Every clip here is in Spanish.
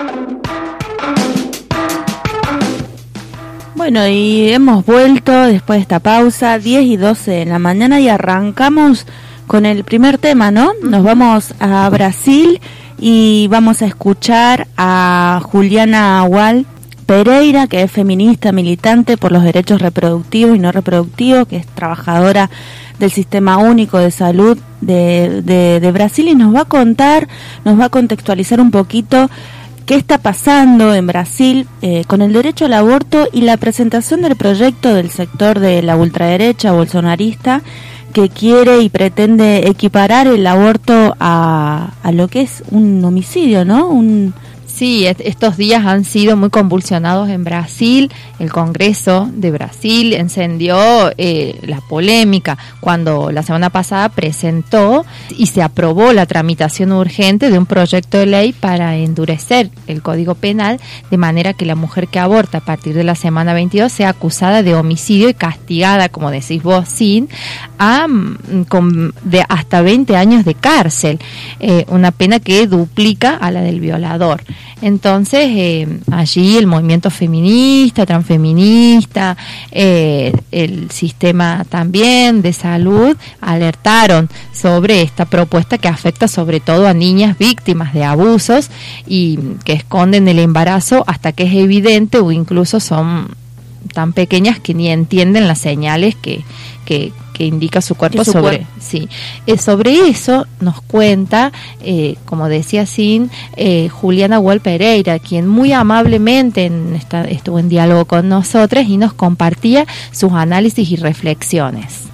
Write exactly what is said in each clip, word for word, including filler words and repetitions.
Bueno, y hemos vuelto después de esta pausa, diez y doce de la mañana, y arrancamos con el primer tema, ¿no? Nos vamos a Brasil y vamos a escuchar a Juliana Agual Pereira, que es feminista, militante por los derechos reproductivos y no reproductivos, que es trabajadora del Sistema Único de Salud de, de, de Brasil, y nos va a contar, nos va a contextualizar un poquito qué está pasando en Brasil eh, con el derecho al aborto y la presentación del proyecto del sector de la ultraderecha bolsonarista, que quiere y pretende equiparar el aborto a, a lo que es un homicidio, ¿no? Un Sí, estos días han sido muy convulsionados en Brasil. El Congreso de Brasil encendió eh, la polémica cuando la semana pasada presentó y se aprobó la tramitación urgente de un proyecto de ley para endurecer el Código Penal, de manera que la mujer que aborta a partir de la semana veintidós sea acusada de homicidio y castigada, como decís vos, sin a, con, de hasta veinte años de cárcel, eh, una pena que duplica a la del violador. Entonces, eh, allí el movimiento feminista, transfeminista, eh, el sistema también de salud alertaron sobre esta propuesta que afecta sobre todo a niñas víctimas de abusos y que esconden el embarazo hasta que es evidente, o incluso son tan pequeñas que ni entienden las señales que, que, que indica su cuerpo su sobre cuerpo. Sí. Eh, sobre eso nos cuenta, eh, como decía Sin, eh, Juliana Agual Pereira, quien muy amablemente en esta, estuvo en diálogo con nosotras y nos compartía sus análisis y reflexiones.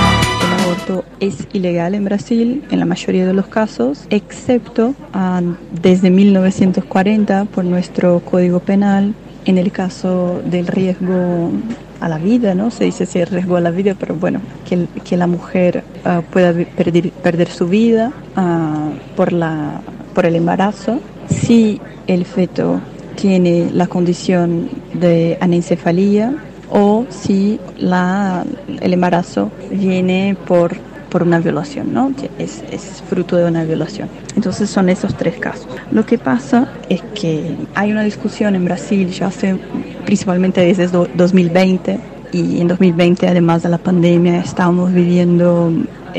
El aborto es ilegal en Brasil en la mayoría de los casos, excepto uh, desde mil novecientos cuarenta por nuestro Código Penal, en el caso del riesgo a la vida, ¿no? Se dice si riesgo a la vida, pero bueno, que, que la mujer uh, pueda perder, perder su vida uh, por, la, por el embarazo, si el feto tiene la condición de anencefalía o si la, el embarazo viene por, por una violación, ¿no? Es, es fruto de una violación. Entonces son esos tres casos. Lo que pasa es que hay una discusión en Brasil ya hace principalmente desde dos mil veinte, y en dos mil veinte, además de la pandemia, estábamos viviendo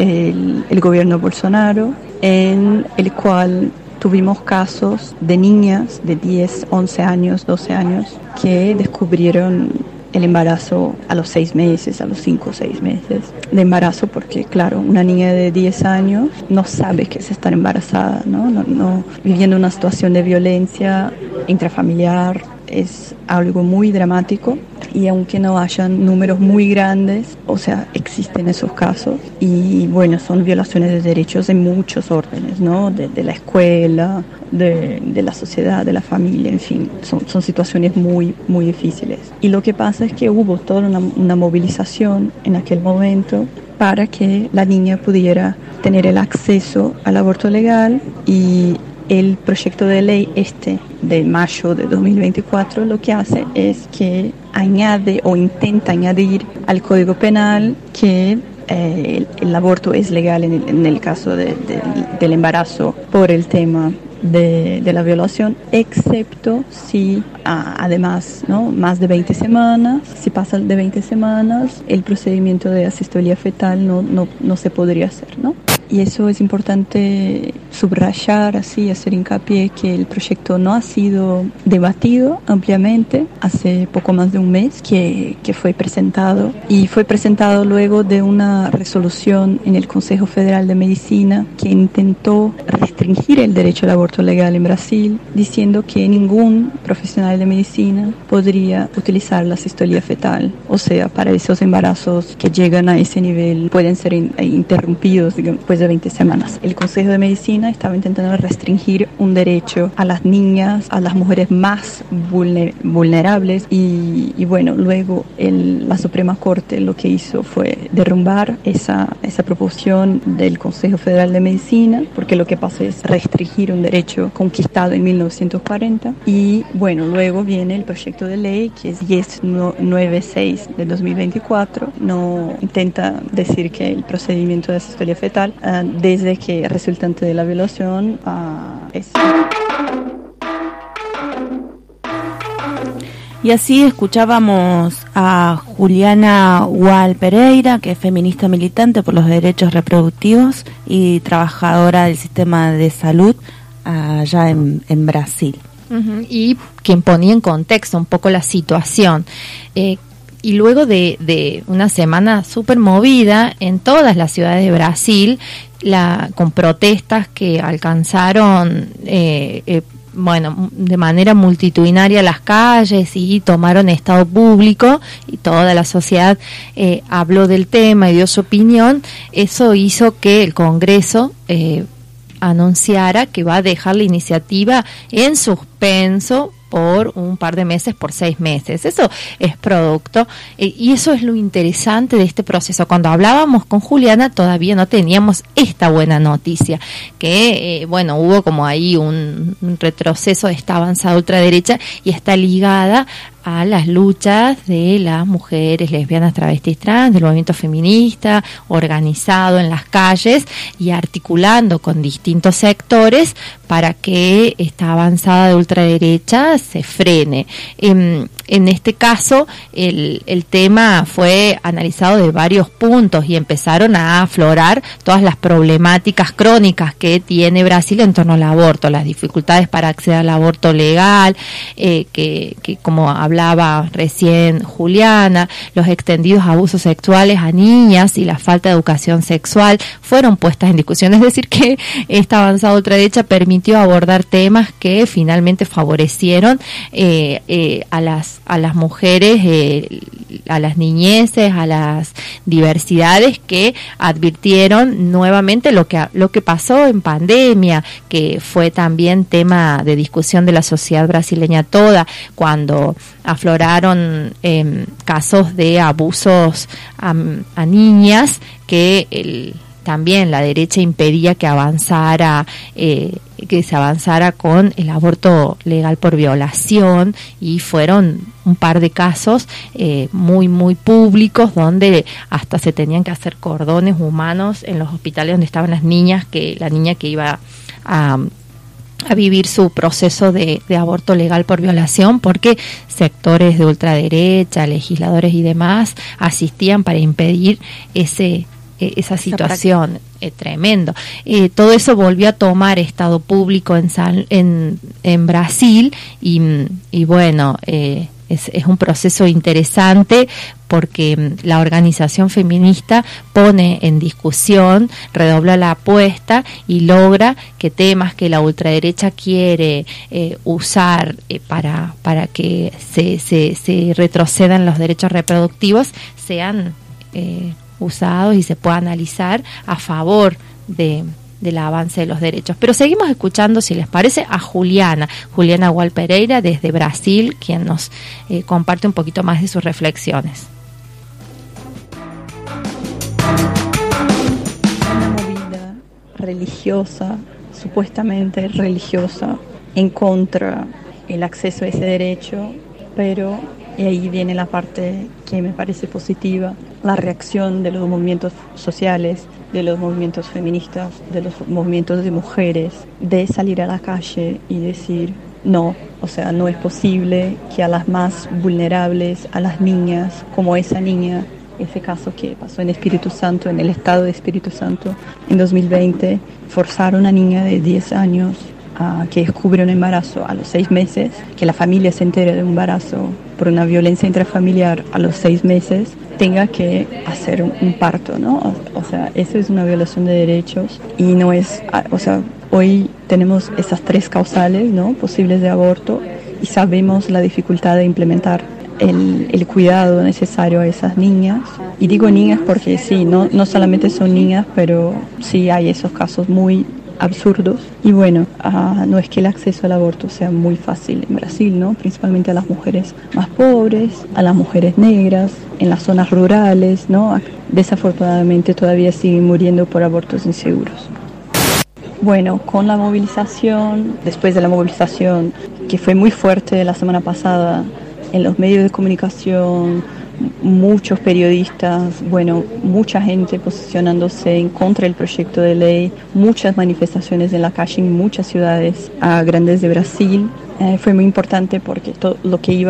el, el gobierno Bolsonaro, en el cual tuvimos casos de niñas de diez, once años, doce años que descubrieron el embarazo a los seis meses, a los cinco o seis meses de embarazo, porque claro, una niña de diez años no sabe que es estar embarazada, ¿no? No, no, viviendo una situación de violencia intrafamiliar es algo muy dramático, y aunque no hayan números muy grandes, o sea, existen esos casos, y bueno, son violaciones de derechos de muchos órdenes, ¿no? De, de la escuela, de, de la sociedad, de la familia, en fin, son, son situaciones muy, muy difíciles. Y lo que pasa es que hubo toda una, una movilización en aquel momento para que la niña pudiera tener el acceso al aborto legal, y el proyecto de ley este de mayo de dos mil veinticuatro lo que hace es que añade o intenta añadir al Código Penal que eh, el, el aborto es legal en el, en el caso de, de, del embarazo por el tema de, de la violación, excepto si ah, además, ¿no?, más de veinte semanas, si pasa de veinte semanas, el procedimiento de asistolia fetal no, no, no se podría hacer, ¿no? Y eso es importante subrayar, así, hacer hincapié que el proyecto no ha sido debatido ampliamente. Hace poco más de un mes que, que fue presentado, y fue presentado luego de una resolución en el Consejo Federal de Medicina que intentó restringir el derecho al aborto legal en Brasil, diciendo que ningún profesional de medicina podría utilizar la asistolia fetal, o sea, para esos embarazos que llegan a ese nivel pueden ser in, interrumpidos, digamos, pues de veinte semanas. El Consejo de Medicina estaba intentando restringir un derecho a las niñas, a las mujeres más vulner, vulnerables, y, y bueno, luego el, la Suprema Corte lo que hizo fue derrumbar esa, esa proposición del Consejo Federal de Medicina, porque lo que pasa es restringir un derecho conquistado en mil novecientos cuarenta, y bueno, luego viene el proyecto de ley que es diez noventa y seis de dos mil veinticuatro, no intenta decir que el procedimiento de asistolia fetal uh, desde que resultante de la violación uh, es... Y así escuchábamos a Juliana Gual Pereira, que es feminista militante por los derechos reproductivos y trabajadora del sistema de salud allá en, en Brasil. Uh-huh. Y quien ponía en contexto un poco la situación. Eh, y luego de, de una semana súper movida en todas las ciudades de Brasil, la, con protestas que alcanzaron... Eh, eh, bueno, de manera multitudinaria las calles y tomaron estado público y toda la sociedad eh, habló del tema y dio su opinión. Eso hizo que el Congreso eh, anunciara que va a dejar la iniciativa en suspenso por un par de meses, por seis meses. Eso es producto, eh, y eso es lo interesante de este proceso. Cuando hablábamos con Juliana todavía no teníamos esta buena noticia, que, eh, bueno, hubo como ahí un, un retroceso de esta avanzada ultraderecha y está ligada a las luchas de las mujeres lesbianas, travestis, trans, del movimiento feminista, organizado en las calles y articulando con distintos sectores para que esta avanzada de ultraderecha se frene. En, en este caso, el, el tema fue analizado de varios puntos y empezaron a aflorar todas las problemáticas crónicas que tiene Brasil en torno al aborto, las dificultades para acceder al aborto legal, eh, que, que como hablaba recién Juliana, los extendidos abusos sexuales a niñas y la falta de educación sexual fueron puestas en discusión. Es decir, que esta avanzada ultraderecha permitió abordar temas que finalmente favorecieron eh, eh, a las a las mujeres, eh, a las niñeces, a las diversidades que advirtieron nuevamente lo que lo que pasó en pandemia, que fue también tema de discusión de la sociedad brasileña toda, cuando afloraron eh, casos de abusos a, a niñas que el también la derecha impedía que avanzara, eh, que se avanzara con el aborto legal por violación, y fueron un par de casos eh, muy, muy públicos donde hasta se tenían que hacer cordones humanos en los hospitales donde estaban las niñas, que la niña que iba a... a vivir su proceso de, de aborto legal por violación, porque sectores de ultraderecha, legisladores y demás asistían para impedir ese esa situación. Eh, tremendo. Eh, todo eso volvió a tomar estado público en San, en, en Brasil y, y bueno, eh, es, es un proceso interesante porque la organización feminista pone en discusión, redobla la apuesta y logra que temas que la ultraderecha quiere eh, usar eh, para, para que se, se, se retrocedan los derechos reproductivos sean eh, usados y se pueda analizar a favor de del avance de los derechos. Pero seguimos escuchando, si les parece, a Juliana, Juliana Gual Pereira desde Brasil, quien nos eh, comparte un poquito más de sus reflexiones. Una movida religiosa, supuestamente religiosa, en contra del acceso a ese derecho, pero y ahí viene la parte que me parece positiva, la reacción de los movimientos sociales, de los movimientos feministas, de los movimientos de mujeres, de salir a la calle y decir no, o sea, no es posible que a las más vulnerables, a las niñas, como esa niña, ese caso que pasó en Espíritu Santo, en el estado de Espíritu Santo, en dos mil veinte, forzar a una niña de diez años a que descubre un embarazo a los seis meses, que la familia se entere de un embarazo por una violencia intrafamiliar a los seis meses, tenga que hacer un, un parto, ¿no? O, o sea, eso es una violación de derechos y no es, o sea, hoy tenemos esas tres causales, ¿no?, posibles de aborto, y sabemos la dificultad de implementar el, el cuidado necesario a esas niñas. Y digo niñas porque sí, no, no solamente son niñas, pero sí hay esos casos muy absurdos. Y bueno, uh, no es que el acceso al aborto sea muy fácil en Brasil, ¿no? Principalmente a las mujeres más pobres, a las mujeres negras, en las zonas rurales, ¿no? Desafortunadamente todavía siguen muriendo por abortos inseguros. Bueno, con la movilización, después de la movilización que fue muy fuerte la semana pasada en los medios de comunicación, muchos periodistas, bueno, mucha gente posicionándose en contra del proyecto de ley, muchas manifestaciones en la calle en muchas ciudades uh, grandes de Brasil. Eh, fue muy importante porque todo lo que iba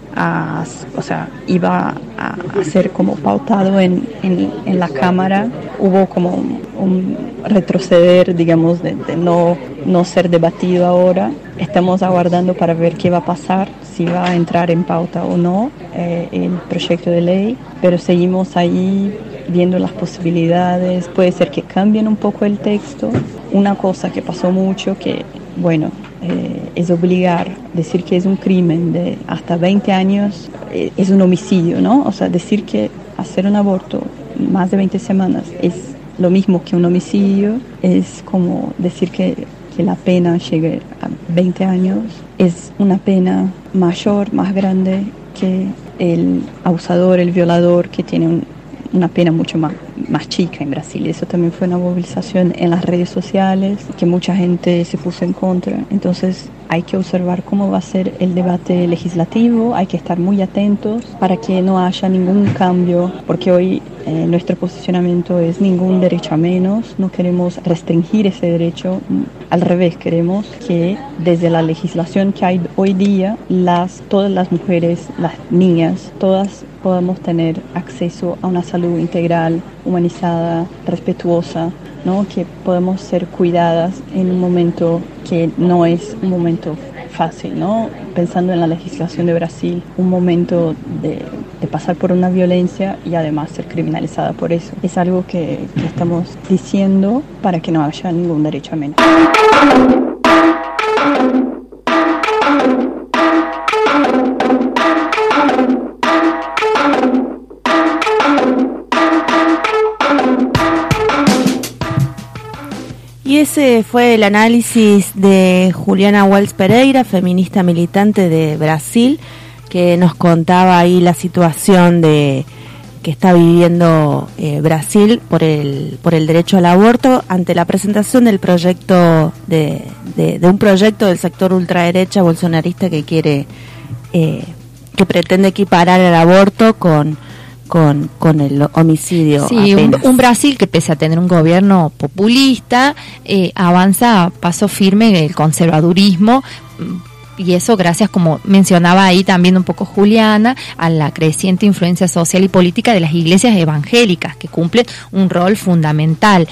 a, o sea, iba a, a ser como pautado en, en, en la Cámara. Hubo como un, un retroceder, digamos, de, de no, no ser debatido ahora. Estamos aguardando para ver qué va a pasar, si va a entrar en pauta o no eh, el proyecto de ley, pero seguimos ahí viendo las posibilidades. Puede ser que cambien un poco el texto. Una cosa que pasó mucho, que bueno, eh, es obligar, decir que es un crimen de hasta veinte años, eh, es un homicidio, ¿no? O sea, decir que hacer un aborto más de veinte semanas es lo mismo que un homicidio, es como decir que, que la pena llegue a veinte años, es una pena mayor, más grande que el abusador, el violador, que tiene un, una pena mucho más, más chica en Brasil. Eso también fue una movilización en las redes sociales, que mucha gente se puso en contra. Entonces hay que observar cómo va a ser el debate legislativo, hay que estar muy atentos para que no haya ningún cambio, porque hoy eh, nuestro posicionamiento es ningún derecho a menos, no queremos restringir ese derecho, al revés, queremos que desde la legislación que hay hoy día, las, todas las mujeres, las niñas, todas podamos tener acceso a una salud integral, humanizada, respetuosa, ¿no? Que podemos ser cuidadas en un momento que no es un momento fácil, ¿no? Pensando en la legislación de Brasil, un momento de, de pasar por una violencia y además ser criminalizada por eso. Es algo que, que estamos diciendo para que no haya ningún derecho a menos. Y ese fue el análisis de Juliana Walsh Pereira, feminista militante de Brasil, que nos contaba ahí la situación de que está viviendo eh, Brasil por el por el derecho al aborto ante la presentación del proyecto de, de, de un proyecto del sector ultraderecha bolsonarista que quiere eh, que pretende equiparar el aborto con Con, con el homicidio. Sí, un, un Brasil que pese a tener un gobierno populista, eh, avanza a paso firme el conservadurismo, y eso gracias, como mencionaba ahí también un poco Juliana, a la creciente influencia social y política de las iglesias evangélicas, que cumplen un rol fundamental,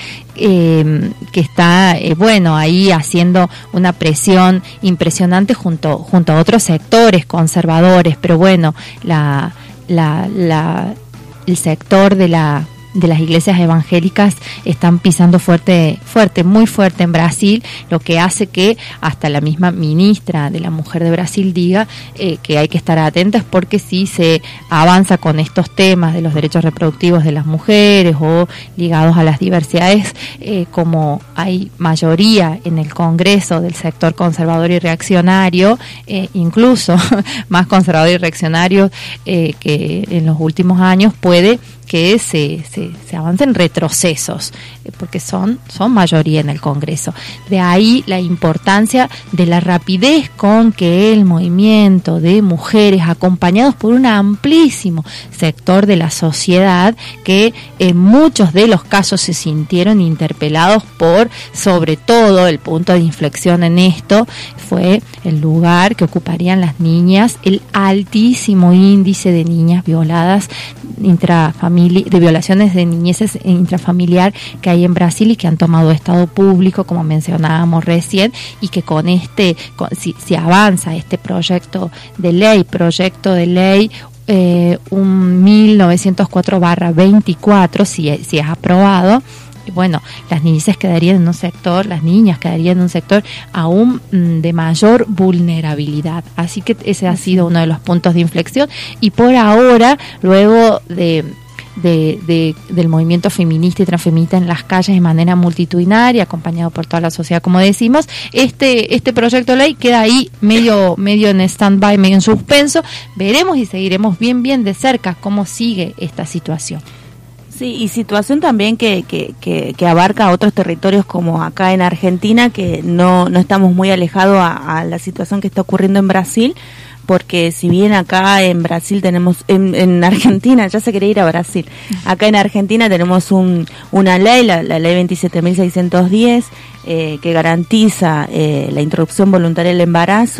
eh, que está, eh, bueno, ahí haciendo una presión impresionante junto, junto a otros sectores conservadores, pero bueno, la, la, la el sector de la de las iglesias evangélicas están pisando fuerte, fuerte, muy fuerte en Brasil, lo que hace que hasta la misma ministra de la Mujer de Brasil diga eh, que hay que estar atentas, porque si se avanza con estos temas de los derechos reproductivos de las mujeres o ligados a las diversidades, eh, como hay mayoría en el Congreso del sector conservador y reaccionario, eh, incluso más conservador y reaccionario eh, que en los últimos años, puede que se, se, se avancen retrocesos, eh, porque son, son mayoría en el Congreso. De ahí la importancia de la rapidez con que el movimiento de mujeres, acompañados por un amplísimo sector de la sociedad, que en muchos de los casos se sintieron interpelados por, sobre todo, el punto de inflexión en esto fue el lugar que ocuparían las niñas, el altísimo índice de niñas violadas intrafamiliares, de violaciones de niñeces intrafamiliar que hay en Brasil y que han tomado estado público, como mencionábamos recién, y que con este, con, si, si avanza este proyecto de ley, proyecto de ley eh, un mil novecientos cuatro barra veinticuatro, si, si es aprobado, bueno, las niñeces quedarían en un sector, las niñas quedarían en un sector aún mm, de mayor vulnerabilidad. Así que ese ha sido uno de los puntos de inflexión, y por ahora, luego de De, de, del movimiento feminista y transfeminista en las calles de manera multitudinaria, acompañado por toda la sociedad, como decimos, este este proyecto de ley queda ahí medio medio en stand-by, medio en suspenso. Veremos y seguiremos bien bien de cerca cómo sigue esta situación. Sí, y situación también que, que, que, que abarca otros territorios, como acá en Argentina, que no, no estamos muy alejados a, a la situación que está ocurriendo en Brasil, porque si bien acá en Brasil tenemos, en, en Argentina, ya se quería ir a Brasil, acá en Argentina tenemos un, una ley, la, la ley veintisiete mil seiscientos diez, eh, que garantiza eh, la interrupción voluntaria del embarazo,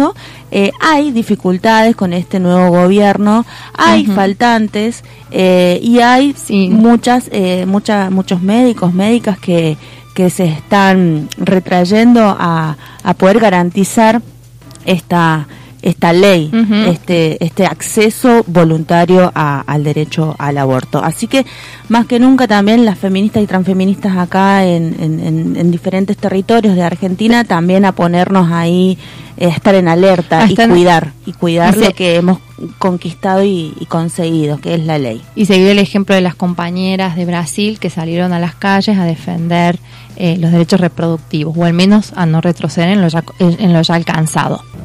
eh, hay dificultades con este nuevo gobierno, hay uh-huh. faltantes eh, y hay sí. muchas, eh, muchas, muchos médicos, médicas que, que se están retrayendo a, a poder garantizar esta esta ley, uh-huh. este este acceso voluntario a, al derecho al aborto. Así que más que nunca también las feministas y transfeministas acá en, en, en, en diferentes territorios de Argentina también a ponernos ahí, eh, estar en alerta Hasta y cuidar y cuidar y lo que hemos conquistado y, y conseguido, que es la ley. Y seguir el ejemplo de las compañeras de Brasil que salieron a las calles a defender eh, los derechos reproductivos, o al menos a no retroceder en lo ya, en lo ya alcanzado.